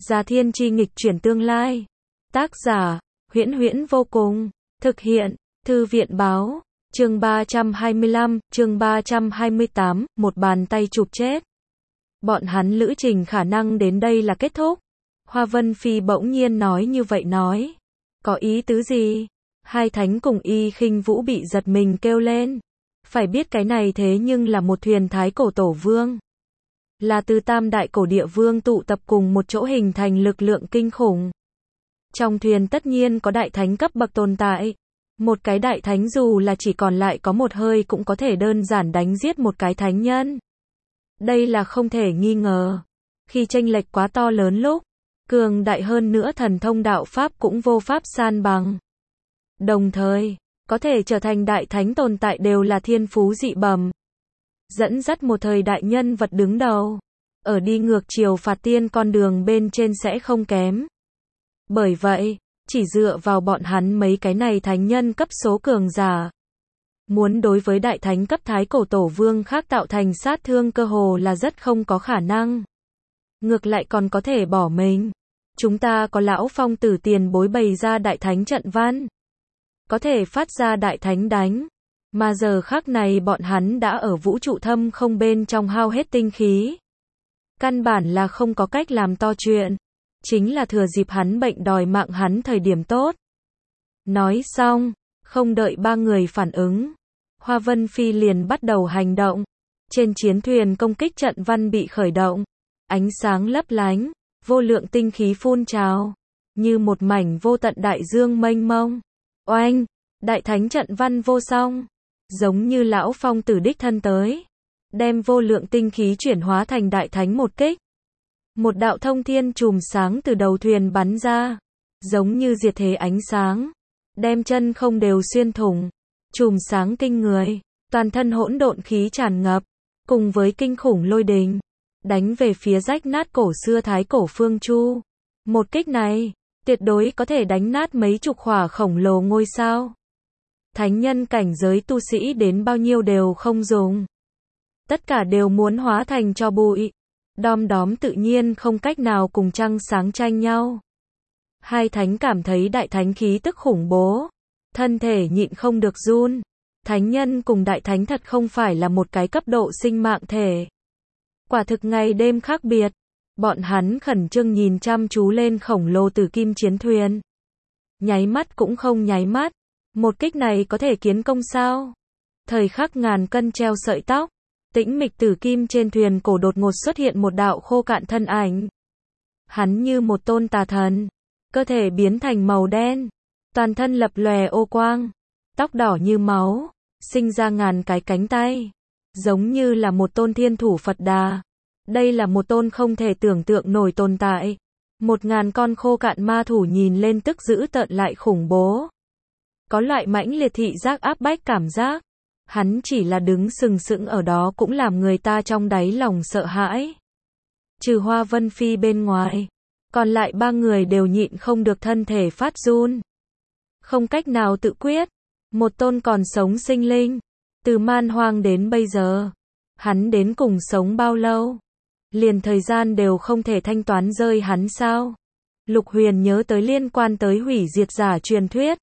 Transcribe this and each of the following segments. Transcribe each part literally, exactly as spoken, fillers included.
Già Thiên Chi nghịch chuyển tương lai. Tác giả, Huyễn Huyễn vô cùng. Thực hiện, Thư viện báo. Chương ba trăm hai mươi lăm, chương ba trăm hai mươi tám, một bàn tay chụp chết. Bọn hắn lữ trình khả năng đến đây là kết thúc. Hoa Vân Phi bỗng nhiên nói như vậy nói. Có ý tứ gì? Hai thánh cùng Y Khinh Vũ bị giật mình kêu lên. Phải biết cái này thế nhưng là một thuyền thái cổ tổ vương. Là từ tam đại cổ địa vương tụ tập cùng một chỗ hình thành lực lượng kinh khủng. Trong thuyền tất nhiên có đại thánh cấp bậc tồn tại. Một cái đại thánh dù là chỉ còn lại có một hơi cũng có thể đơn giản đánh giết một cái thánh nhân. Đây là không thể nghi ngờ. Khi chênh lệch quá to lớn lúc, cường đại hơn nữa thần thông đạo pháp cũng vô pháp san bằng. Đồng thời, có thể trở thành đại thánh tồn tại đều là thiên phú dị bẩm. Dẫn dắt một thời đại nhân vật đứng đầu. Ở đi ngược chiều phạt tiên con đường bên trên sẽ không kém. Bởi vậy, chỉ dựa vào bọn hắn mấy cái này thánh nhân cấp số cường giả. Muốn đối với đại thánh cấp thái cổ tổ vương khác tạo thành sát thương cơ hồ là rất không có khả năng. Ngược lại còn có thể bỏ mình. Chúng ta có lão phong tử tiền bối bày ra đại thánh trận văn. Có thể phát ra đại thánh đánh. Mà giờ khắc này bọn hắn đã ở vũ trụ thâm không bên trong hao hết tinh khí. Căn bản là không có cách làm to chuyện. Chính là thừa dịp hắn bệnh đòi mạng hắn thời điểm tốt. Nói xong, không đợi ba người phản ứng. Hoa Vân Phi liền bắt đầu hành động. Trên chiến thuyền công kích trận văn bị khởi động. Ánh sáng lấp lánh, vô lượng tinh khí phun trào. Như một mảnh vô tận đại dương mênh mông. Oanh, đại thánh trận văn vô song. Giống như lão phong tử đích thân tới. Đem vô lượng tinh khí chuyển hóa thành đại thánh một kích. Một đạo thông thiên chùm sáng từ đầu thuyền bắn ra. Giống như diệt thế ánh sáng. Đem chân không đều xuyên thủng. Chùm sáng kinh người. Toàn thân hỗn độn khí tràn ngập. Cùng với kinh khủng lôi đình. Đánh về phía rách nát cổ xưa thái cổ phương Chu. Một kích này, tuyệt đối có thể đánh nát mấy chục khỏa khổng lồ ngôi sao. Thánh nhân cảnh giới tu sĩ đến bao nhiêu đều không dùng. Tất cả đều muốn hóa thành tro bụi. Đom đóm tự nhiên không cách nào cùng trăng sáng tranh nhau. Hai thánh cảm thấy đại thánh khí tức khủng bố. Thân thể nhịn không được run. Thánh nhân cùng đại thánh thật không phải là một cái cấp độ sinh mạng thể. Quả thực ngày đêm khác biệt. Bọn hắn khẩn trương nhìn chăm chú lên khổng lồ tử kim chiến thuyền. Nháy mắt cũng không nháy mắt. Một kích này có thể kiến công sao? Thời khắc ngàn cân treo sợi tóc. Tĩnh mịch tử kim trên thuyền cổ đột ngột xuất hiện một đạo khô cạn thân ảnh. Hắn như một tôn tà thần. Cơ thể biến thành màu đen. Toàn thân lập lòe ô quang. Tóc đỏ như máu. Sinh ra ngàn cái cánh tay. Giống như là một tôn thiên thủ Phật Đà. Đây là một tôn không thể tưởng tượng nổi tồn tại. Một ngàn con khô cạn ma thủ nhìn lên tức dữ tợn lại khủng bố. Có loại mãnh liệt thị giác áp bách cảm giác. Hắn chỉ là đứng sừng sững ở đó cũng làm người ta trong đáy lòng sợ hãi. Trừ Hoa Vân Phi bên ngoài. Còn lại ba người đều nhịn không được thân thể phát run. Không cách nào tự quyết. Một tôn còn sống sinh linh. Từ man hoang đến bây giờ. Hắn đến cùng sống bao lâu? Liền thời gian đều không thể thanh toán rơi hắn sao? Lục Huyền nhớ tới liên quan tới hủy diệt giả truyền thuyết.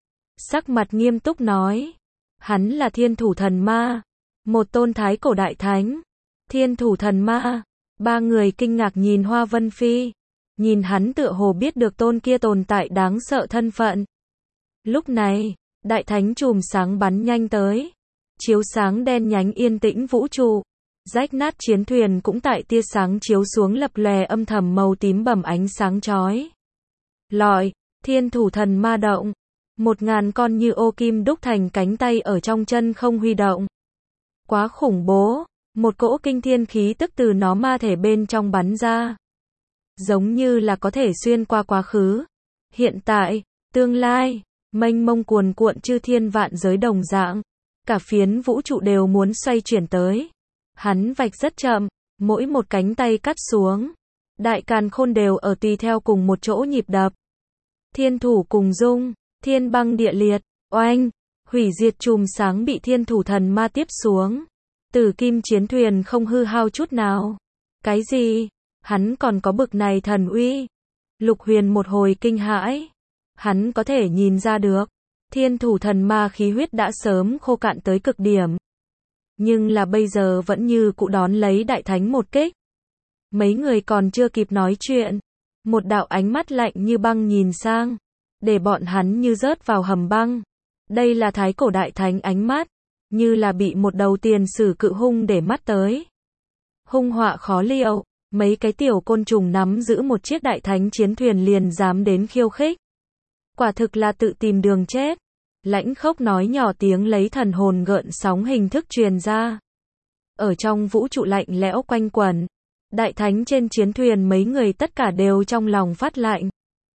Sắc mặt nghiêm túc nói. Hắn là thiên thủ thần ma. Một tôn thái cổ đại thánh. Thiên thủ thần ma. Ba người kinh ngạc nhìn Hoa Vân Phi. Nhìn hắn tựa hồ biết được tôn kia tồn tại đáng sợ thân phận. Lúc này, đại thánh chùm sáng bắn nhanh tới. Chiếu sáng đen nhánh yên tĩnh vũ trụ. Rách nát chiến thuyền cũng tại tia sáng chiếu xuống lập lòe âm thầm màu tím bầm ánh sáng chói. Lọi, thiên thủ thần ma động. Một ngàn con như ô kim đúc thành cánh tay ở trong chân không huy động. Quá khủng bố. Một cỗ kinh thiên khí tức từ nó ma thể bên trong bắn ra. Giống như là có thể xuyên qua quá khứ. Hiện tại, tương lai, mênh mông cuồn cuộn chư thiên vạn giới đồng dạng. Cả phiến vũ trụ đều muốn xoay chuyển tới. Hắn vạch rất chậm, mỗi một cánh tay cắt xuống. Đại càn khôn đều ở tùy theo cùng một chỗ nhịp đập. Thiên thủ cùng dung, thiên băng địa liệt, oanh, hủy diệt chùm sáng bị thiên thủ thần ma tiếp xuống. Tử kim chiến thuyền không hư hao chút nào. Cái gì? Hắn còn có bực này thần uy. Lục Huyền một hồi kinh hãi. Hắn có thể nhìn ra được, thiên thủ thần ma khí huyết đã sớm khô cạn tới cực điểm. Nhưng là bây giờ vẫn như cũ đón lấy đại thánh một kích. Mấy người còn chưa kịp nói chuyện, một đạo ánh mắt lạnh như băng nhìn sang, để bọn hắn như rớt vào hầm băng. Đây là thái cổ đại thánh ánh mắt, như là bị một đầu tiền sử cự hung để mắt tới. Hung họa khó liệu, mấy cái tiểu côn trùng nắm giữ một chiếc đại thánh chiến thuyền liền dám đến khiêu khích. Quả thực là tự tìm đường chết. Lãnh Khốc nói nhỏ tiếng lấy thần hồn gợn sóng hình thức truyền ra. Ở trong vũ trụ lạnh lẽo quanh quẩn, đại thánh trên chiến thuyền mấy người tất cả đều trong lòng phát lạnh.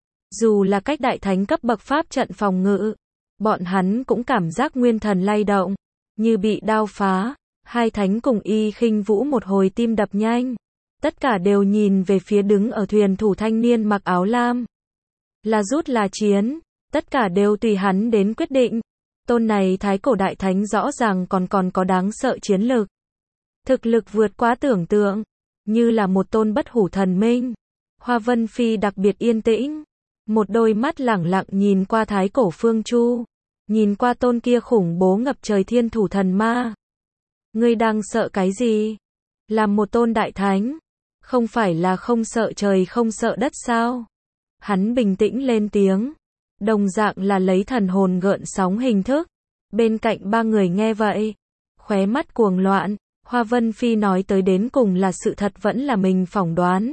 Dù là cách đại thánh cấp bậc pháp trận phòng ngự, bọn hắn cũng cảm giác nguyên thần lay động, như bị đao phá. Hai thánh cùng Y Khinh Vũ một hồi tim đập nhanh, tất cả đều nhìn về phía đứng ở thuyền thủ thanh niên mặc áo lam. Là rút là chiến, tất cả đều tùy hắn đến quyết định. Tôn này thái cổ đại thánh rõ ràng còn còn có đáng sợ chiến lực. Thực lực vượt quá tưởng tượng, như là một tôn bất hủ thần minh. Hoa Vân Phi đặc biệt yên tĩnh, một đôi mắt lẳng lặng nhìn qua thái cổ phương chu, nhìn qua tôn kia khủng bố ngập trời thiên thủ thần ma. Ngươi đang sợ cái gì? Làm một tôn đại thánh, không phải là không sợ trời không sợ đất sao? Hắn bình tĩnh lên tiếng, đồng dạng là lấy thần hồn gợn sóng hình thức. Bên cạnh ba người nghe vậy, khóe mắt cuồng loạn. Hoa Vân Phi nói tới đến cùng là sự thật vẫn là mình phỏng đoán.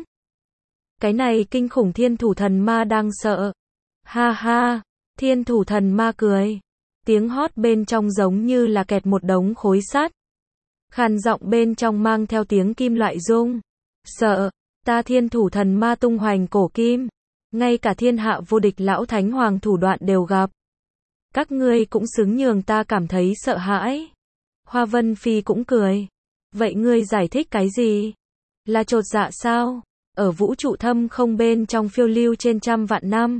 Cái này kinh khủng thiên thủ thần ma đang sợ. Ha ha, thiên thủ thần ma cười. Tiếng hót bên trong giống như là kẹt một đống khối sắt. Khàn giọng bên trong mang theo tiếng kim loại rung. Sợ, ta thiên thủ thần ma tung hoành cổ kim. Ngay cả thiên hạ vô địch lão thánh hoàng thủ đoạn đều gặp. Các ngươi cũng xứng nhường ta cảm thấy sợ hãi. Hoa Vân Phi cũng cười. Vậy ngươi giải thích cái gì? Là chột dạ sao? Ở vũ trụ thâm không bên trong phiêu lưu trên trăm vạn năm.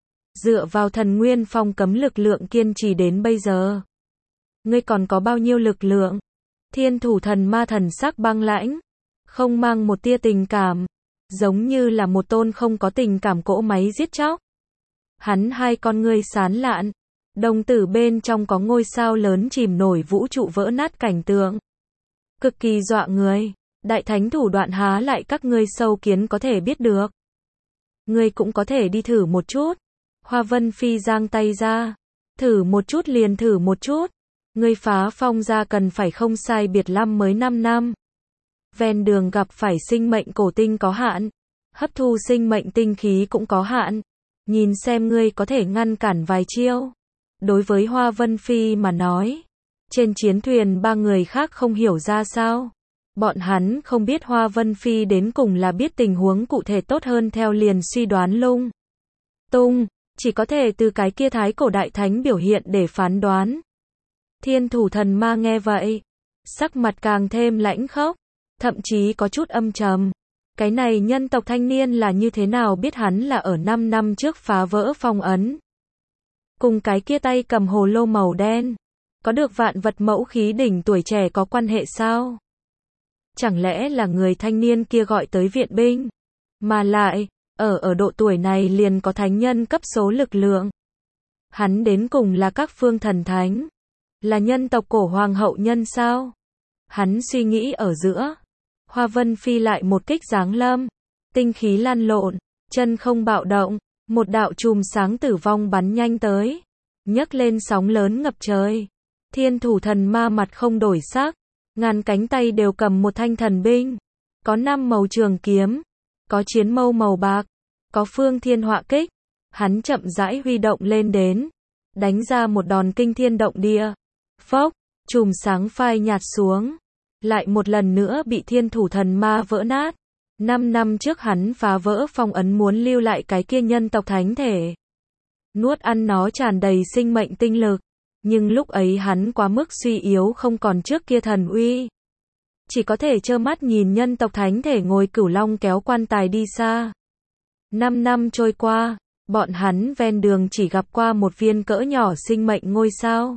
Dựa vào thần nguyên phong cấm lực lượng kiên trì đến bây giờ. Ngươi còn có bao nhiêu lực lượng? Thiên thủ thần ma thần sắc băng lãnh, không mang một tia tình cảm, giống như là một tôn không có tình cảm cỗ máy giết chóc. Hắn hai con ngươi sán lạn, đồng tử bên trong có ngôi sao lớn chìm nổi vũ trụ vỡ nát cảnh tượng. Cực kỳ dọa người, đại thánh thủ đoạn há lại các ngươi sâu kiến có thể biết được. Ngươi cũng có thể đi thử một chút. Hoa Vân Phi giang tay ra, thử một chút liền thử một chút. Ngươi phá phong ra cần phải không sai biệt lắm mới năm năm. Ven đường gặp phải sinh mệnh cổ tinh có hạn, hấp thu sinh mệnh tinh khí cũng có hạn. Nhìn xem ngươi có thể ngăn cản vài chiêu. Đối với Hoa Vân Phi mà nói, trên chiến thuyền ba người khác không hiểu ra sao. Bọn hắn không biết Hoa Vân Phi đến cùng là biết tình huống cụ thể tốt hơn theo liền suy đoán lung tung, chỉ có thể từ cái kia thái cổ đại thánh biểu hiện để phán đoán. Thiên thủ thần ma nghe vậy, sắc mặt càng thêm lãnh khốc, thậm chí có chút âm trầm. Cái này nhân tộc thanh niên là như thế nào biết hắn là ở năm năm trước phá vỡ phong ấn? Cùng cái kia tay cầm hồ lô màu đen, có được vạn vật mẫu khí đỉnh tuổi trẻ có quan hệ sao? Chẳng lẽ là người thanh niên kia gọi tới viện binh? Mà lại, ở ở độ tuổi này liền có thánh nhân cấp số lực lượng. Hắn đến cùng là các phương thần thánh. Là nhân tộc cổ hoàng hậu nhân sao? Hắn suy nghĩ ở giữa. Hoa Vân Phi lại một kích giáng lâm. Tinh khí lan lộn, chân không bạo động. Một đạo chùm sáng tử vong bắn nhanh tới. Nhấc lên sóng lớn ngập trời. Thiên thủ thần ma mặt không đổi sắc. Ngàn cánh tay đều cầm một thanh thần binh. Có năm màu trường kiếm. Có chiến mâu màu bạc. Có phương thiên họa kích. Hắn chậm rãi huy động lên đến. Đánh ra một đòn kinh thiên động địa. Phốc, chùm sáng phai nhạt xuống. Lại một lần nữa bị thiên thủ thần ma vỡ nát. Năm năm trước hắn phá vỡ phong ấn muốn lưu lại cái kia nhân tộc thánh thể. Nuốt ăn nó tràn đầy sinh mệnh tinh lực. Nhưng lúc ấy hắn quá mức suy yếu không còn trước kia thần uy. Chỉ có thể trơ mắt nhìn nhân tộc thánh thể ngồi cửu long kéo quan tài đi xa. Năm năm trôi qua, bọn hắn ven đường chỉ gặp qua một viên cỡ nhỏ sinh mệnh ngôi sao.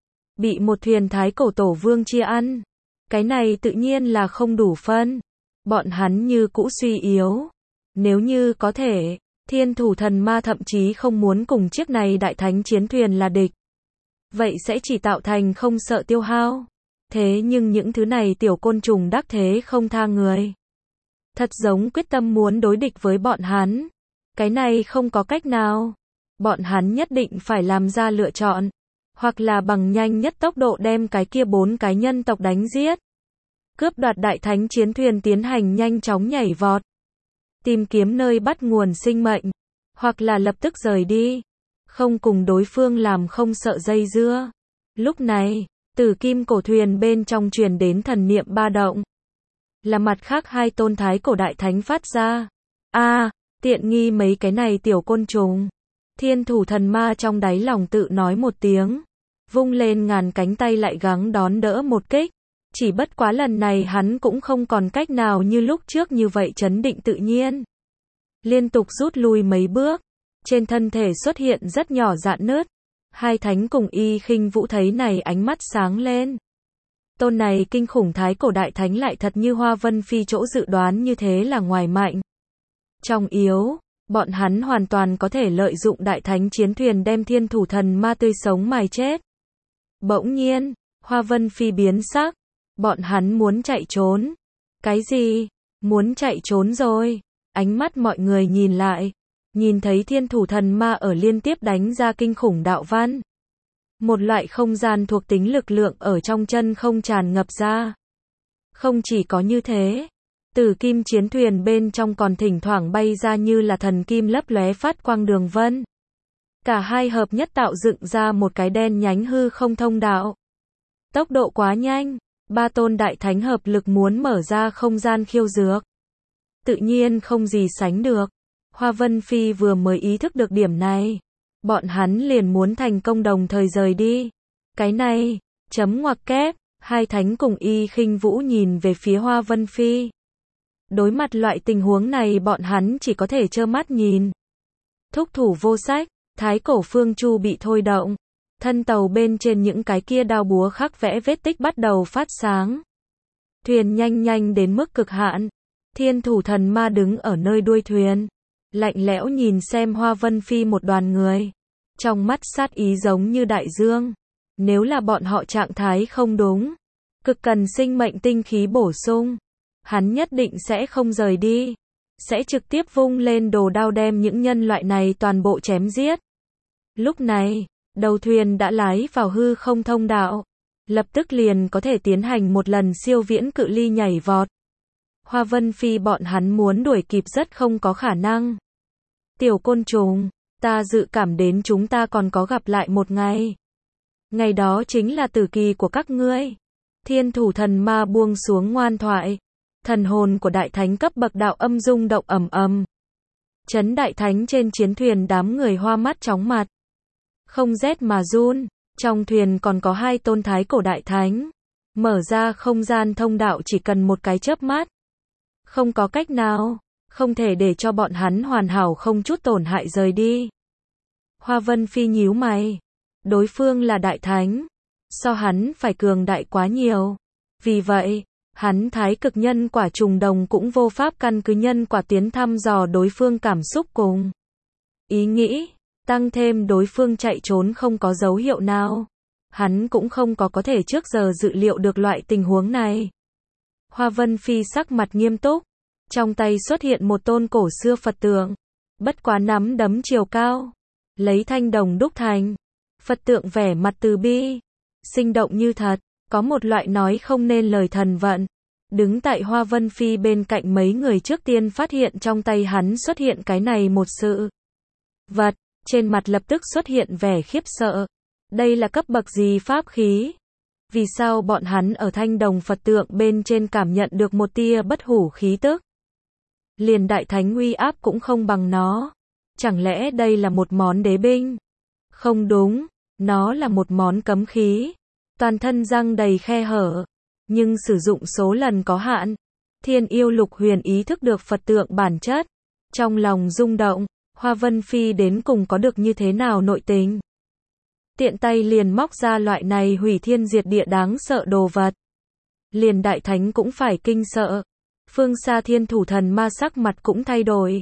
Bị một thuyền thái cổ tổ vương chia ăn. Cái này tự nhiên là không đủ phân. Bọn hắn như cũ suy yếu. Nếu như có thể, Thiên thủ thần ma thậm chí không muốn cùng chiếc này đại thánh chiến thuyền là địch. Vậy sẽ chỉ tạo thành không sợ tiêu hao. Thế nhưng những thứ này tiểu côn trùng đắc thế không tha người. Thật giống quyết tâm muốn đối địch với bọn hắn. Cái này không có cách nào. Bọn hắn nhất định phải làm ra lựa chọn. Hoặc là bằng nhanh nhất tốc độ đem cái kia bốn cái nhân tộc đánh giết. Cướp đoạt đại thánh chiến thuyền tiến hành nhanh chóng nhảy vọt. Tìm kiếm nơi bắt nguồn sinh mệnh. Hoặc là lập tức rời đi. Không cùng đối phương làm không sợ dây dưa. Lúc này, từ kim cổ thuyền bên trong truyền đến thần niệm ba động. Là mặt khác hai tôn thái cổ đại thánh phát ra. A, tiện nghi mấy cái này tiểu côn trùng. Thiên thủ thần ma trong đáy lòng tự nói một tiếng. Vung lên ngàn cánh tay lại gắng đón đỡ một kích. Chỉ bất quá lần này hắn cũng không còn cách nào như lúc trước như vậy trấn định tự nhiên. Liên tục rút lui mấy bước. Trên thân thể xuất hiện rất nhỏ rạn nứt. Hai thánh cùng Y Khinh Vũ thấy này ánh mắt sáng lên. Tôn này kinh khủng thái cổ đại thánh lại thật như Hoa Vân Phi chỗ dự đoán như thế là ngoài mạnh. Trong yếu, bọn hắn hoàn toàn có thể lợi dụng đại thánh chiến thuyền đem thiên thủ thần ma tươi sống mài chết. Bỗng nhiên, Hoa Vân Phi biến sắc. Bọn hắn muốn chạy trốn. Cái gì? Muốn chạy trốn rồi. Ánh mắt mọi người nhìn lại. Nhìn thấy thiên thủ thần ma ở liên tiếp đánh ra kinh khủng đạo văn. Một loại không gian thuộc tính lực lượng ở trong chân không tràn ngập ra. Không chỉ có như thế. Tử kim chiến thuyền bên trong còn thỉnh thoảng bay ra như là thần kim lấp lóe phát quang đường vân. Cả hai hợp nhất tạo dựng ra một cái đen nhánh hư không thông đạo. Tốc độ quá nhanh. Ba tôn đại thánh hợp lực muốn mở ra không gian khiêu dược. Tự nhiên không gì sánh được. Hoa Vân Phi vừa mới ý thức được điểm này. Bọn hắn liền muốn thành công đồng thời rời đi. Cái này, chấm ngoặc kép, hai thánh cùng Y Khinh Vũ nhìn về phía Hoa Vân Phi. Đối mặt loại tình huống này bọn hắn chỉ có thể trơ mắt nhìn. Thúc thủ vô sách, thái cổ phương chu bị thôi động. Thân tàu bên trên những cái kia đao búa khắc vẽ vết tích bắt đầu phát sáng. Thuyền nhanh nhanh đến mức cực hạn. Thiên thủ thần ma đứng ở nơi đuôi thuyền. Lạnh lẽo nhìn xem Hoa Vân Phi một đoàn người. Trong mắt sát ý giống như đại dương. Nếu là bọn họ trạng thái không đúng. Cực cần sinh mệnh tinh khí bổ sung. Hắn nhất định sẽ không rời đi. Sẽ trực tiếp vung lên đồ đao đem những nhân loại này toàn bộ chém giết. Lúc này, đầu thuyền đã lái vào hư không thông đạo. Lập tức liền có thể tiến hành một lần siêu viễn cự ly nhảy vọt. Hoa Vân Phi bọn hắn muốn đuổi kịp rất không có khả năng. Tiểu côn trùng, ta dự cảm đến chúng ta còn có gặp lại một ngày. Ngày đó chính là tử kỳ của các ngươi. Thiên thủ thần ma buông xuống ngoan thoại. Thần hồn của đại thánh cấp bậc đạo âm rung động ầm ầm. Chấn đại thánh trên chiến thuyền đám người hoa mắt chóng mặt. Không rét mà run, trong thuyền còn có hai tôn thái cổ đại thánh. Mở ra không gian thông đạo chỉ cần một cái chớp mắt. Không có cách nào, không thể để cho bọn hắn hoàn hảo không chút tổn hại rời đi. Hoa Vân Phi nhíu mày. Đối phương là đại thánh. So hắn phải cường đại quá nhiều. Vì vậy, hắn thái cực nhân quả trùng đồng cũng vô pháp căn cứ nhân quả tiến thăm dò đối phương cảm xúc cùng ý nghĩ. Tăng thêm đối phương chạy trốn không có dấu hiệu nào. Hắn cũng không có có thể trước giờ dự liệu được loại tình huống này. Hoa Vân Phi sắc mặt nghiêm túc. Trong tay xuất hiện một tôn cổ xưa Phật tượng. Bất quá nắm đấm chiều cao. Lấy thanh đồng đúc thành. Phật tượng vẻ mặt từ bi. Sinh động như thật. Có một loại nói không nên lời thần vận. Đứng tại Hoa Vân Phi bên cạnh mấy người trước tiên phát hiện trong tay hắn xuất hiện cái này một sự vật. Trên mặt lập tức xuất hiện vẻ khiếp sợ. Đây là cấp bậc gì pháp khí? Vì sao bọn hắn ở thanh đồng Phật tượng bên trên cảm nhận được một tia bất hủ khí tức? Liền đại thánh uy áp cũng không bằng nó. Chẳng lẽ đây là một món đế binh? Không đúng, nó là một món cấm khí. Toàn thân răng đầy khe hở, nhưng sử dụng số lần có hạn. Thiên yêu lục huyền ý thức được Phật tượng bản chất. Trong lòng rung động, Hoa Vân Phi đến cùng có được như thế nào nội tình? Tiện tay liền móc ra loại này hủy thiên diệt địa đáng sợ đồ vật. Liền đại thánh cũng phải kinh sợ. Phương xa thiên thủ thần ma sắc mặt cũng thay đổi.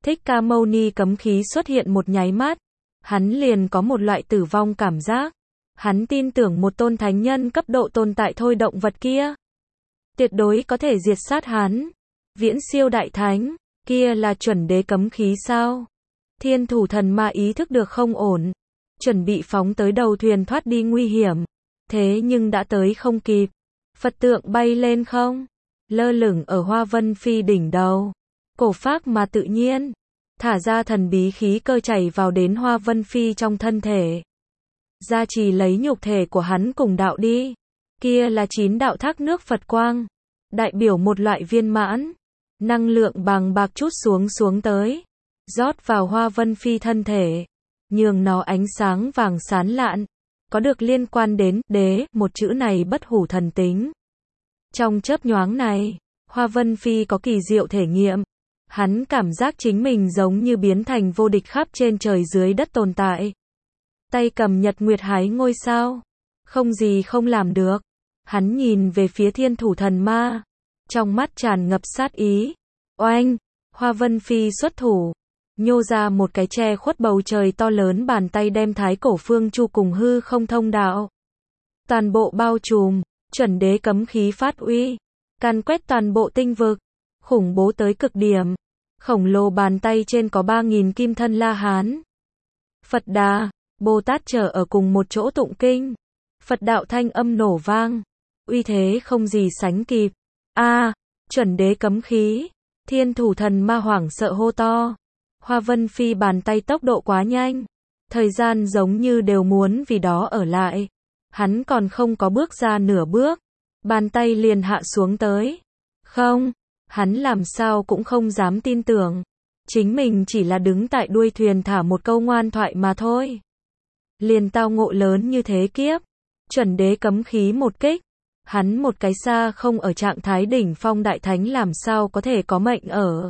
Thích Ca Mâu Ni cấm khí xuất hiện một nháy mắt, hắn liền có một loại tử vong cảm giác. Hắn tin tưởng một tôn thánh nhân cấp độ tồn tại thôi động vật kia, tuyệt đối có thể diệt sát hắn. Viễn siêu đại thánh, kia là chuẩn đế cấm khí sao? Thiên thủ thần ma ý thức được không ổn, chuẩn bị phóng tới đầu thuyền thoát đi nguy hiểm. Thế nhưng đã tới không kịp. Phật tượng bay lên không, lơ lửng ở Hoa Vân Phi đỉnh đầu. Cổ phác mà tự nhiên, thả ra thần bí khí cơ chảy vào đến Hoa Vân Phi trong thân thể. Gia trì lấy nhục thể của hắn cùng đạo đi. Kia là chín đạo thác nước Phật quang, đại biểu một loại viên mãn. Năng lượng bàng bạc chút xuống xuống tới, rót vào Hoa Vân Phi thân thể, nhường nó ánh sáng vàng sáng lạn, có được liên quan đến đế, một chữ này bất hủ thần tính. Trong chớp nhoáng này, Hoa Vân Phi có kỳ diệu thể nghiệm. Hắn cảm giác chính mình giống như biến thành vô địch khắp trên trời dưới đất tồn tại. Tay cầm nhật nguyệt hái ngôi sao, không gì không làm được. Hắn nhìn về phía thiên thủ thần ma, trong mắt tràn ngập sát ý. Oanh, Hoa Vân Phi xuất thủ, nhô ra một cái che khuất bầu trời to lớn bàn tay đem thái cổ phương chu cùng hư không thông đạo. Toàn bộ bao trùm, chuẩn đế cấm khí phát uy, càn quét toàn bộ tinh vực, khủng bố tới cực điểm. Khổng lồ bàn tay trên có ba nghìn kim thân La Hán, Phật Đà, Bồ Tát trở ở cùng một chỗ tụng kinh. Phật đạo thanh âm nổ vang, uy thế không gì sánh kịp. A, à, chuẩn đế cấm khí. Thiên thủ thần ma hoảng sợ hô to. Hoa Vân Phi bàn tay tốc độ quá nhanh, thời gian giống như đều muốn vì đó ở lại. Hắn còn không có bước ra nửa bước, bàn tay liền hạ xuống tới. Không, hắn làm sao cũng không dám tin tưởng, chính mình chỉ là đứng tại đuôi thuyền thả một câu ngoan thoại mà thôi. Liền tao ngộ lớn như thế kiếp, chuẩn đế cấm khí một kích. Hắn một cái xa không ở trạng thái đỉnh phong đại thánh làm sao có thể có mệnh ở.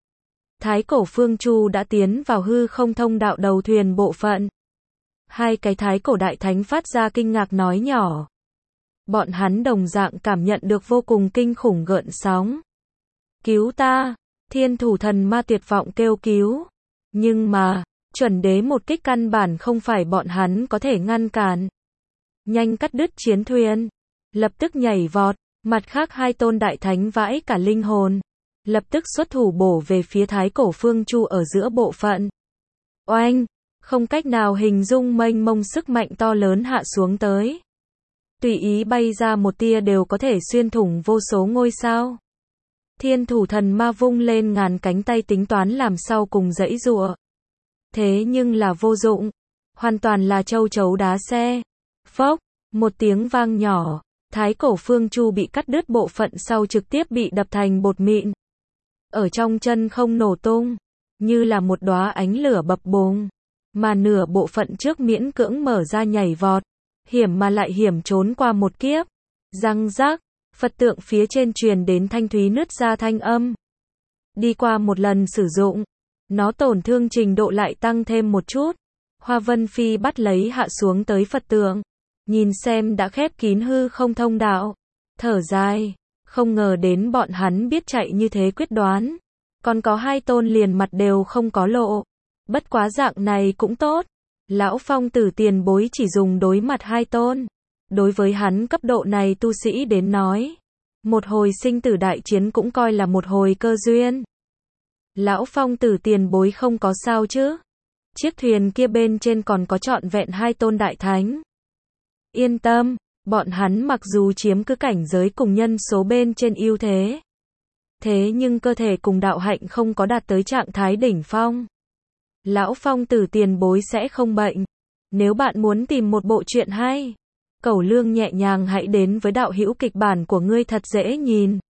Thái cổ phương chu đã tiến vào hư không thông đạo đầu thuyền bộ phận. Hai cái thái cổ đại thánh phát ra kinh ngạc nói nhỏ. Bọn hắn đồng dạng cảm nhận được vô cùng kinh khủng gợn sóng. Cứu ta! Thiên thủ thần ma tuyệt vọng kêu cứu. Nhưng mà, chuẩn đế một kích căn bản không phải bọn hắn có thể ngăn cản. Nhanh cắt đứt chiến thuyền. Lập tức nhảy vọt, mặt khác hai tôn đại thánh vãi cả linh hồn. Lập tức xuất thủ bổ về phía thái cổ phương chu ở giữa bộ phận. Oanh! Không cách nào hình dung mênh mông sức mạnh to lớn hạ xuống tới. Tùy ý bay ra một tia đều có thể xuyên thủng vô số ngôi sao. Thiên thủ thần ma vung lên ngàn cánh tay tính toán làm sao cùng dãy giụa. Thế nhưng là vô dụng. Hoàn toàn là châu chấu đá xe. Phốc! Một tiếng vang nhỏ. Thái cổ phương chu bị cắt đứt bộ phận sau trực tiếp bị đập thành bột mịn. Ở trong chân không nổ tung, như là một đóa ánh lửa bập bùng, mà nửa bộ phận trước miễn cưỡng mở ra nhảy vọt, hiểm mà lại hiểm trốn qua một kiếp. Răng rắc, Phật tượng phía trên truyền đến thanh thúy nứt ra thanh âm. Đi qua một lần sử dụng, nó tổn thương trình độ lại tăng thêm một chút. Hoa Vân Phi bắt lấy hạ xuống tới Phật tượng, nhìn xem đã khép kín hư không thông đạo, thở dài, không ngờ đến bọn hắn biết chạy như thế quyết đoán, còn có hai tôn liền mặt đều không có lộ. Bất quá dạng này cũng tốt, lão phong tử tiền bối chỉ dùng đối mặt hai tôn. Đối với hắn cấp độ này tu sĩ đến nói, một hồi sinh tử đại chiến cũng coi là một hồi cơ duyên. Lão phong tử tiền bối không có sao chứ? Chiếc thuyền kia bên trên còn có trọn vẹn hai tôn đại thánh. Yên tâm, bọn hắn mặc dù chiếm cứ cảnh giới cùng nhân số bên trên ưu thế, thế nhưng cơ thể cùng đạo hạnh không có đạt tới trạng thái đỉnh phong. Lão phong tử tiền bối sẽ không bệnh. Nếu bạn muốn tìm một bộ truyện hay, cẩu lương nhẹ nhàng hãy đến với đạo hữu kịch bản của ngươi thật dễ nhìn.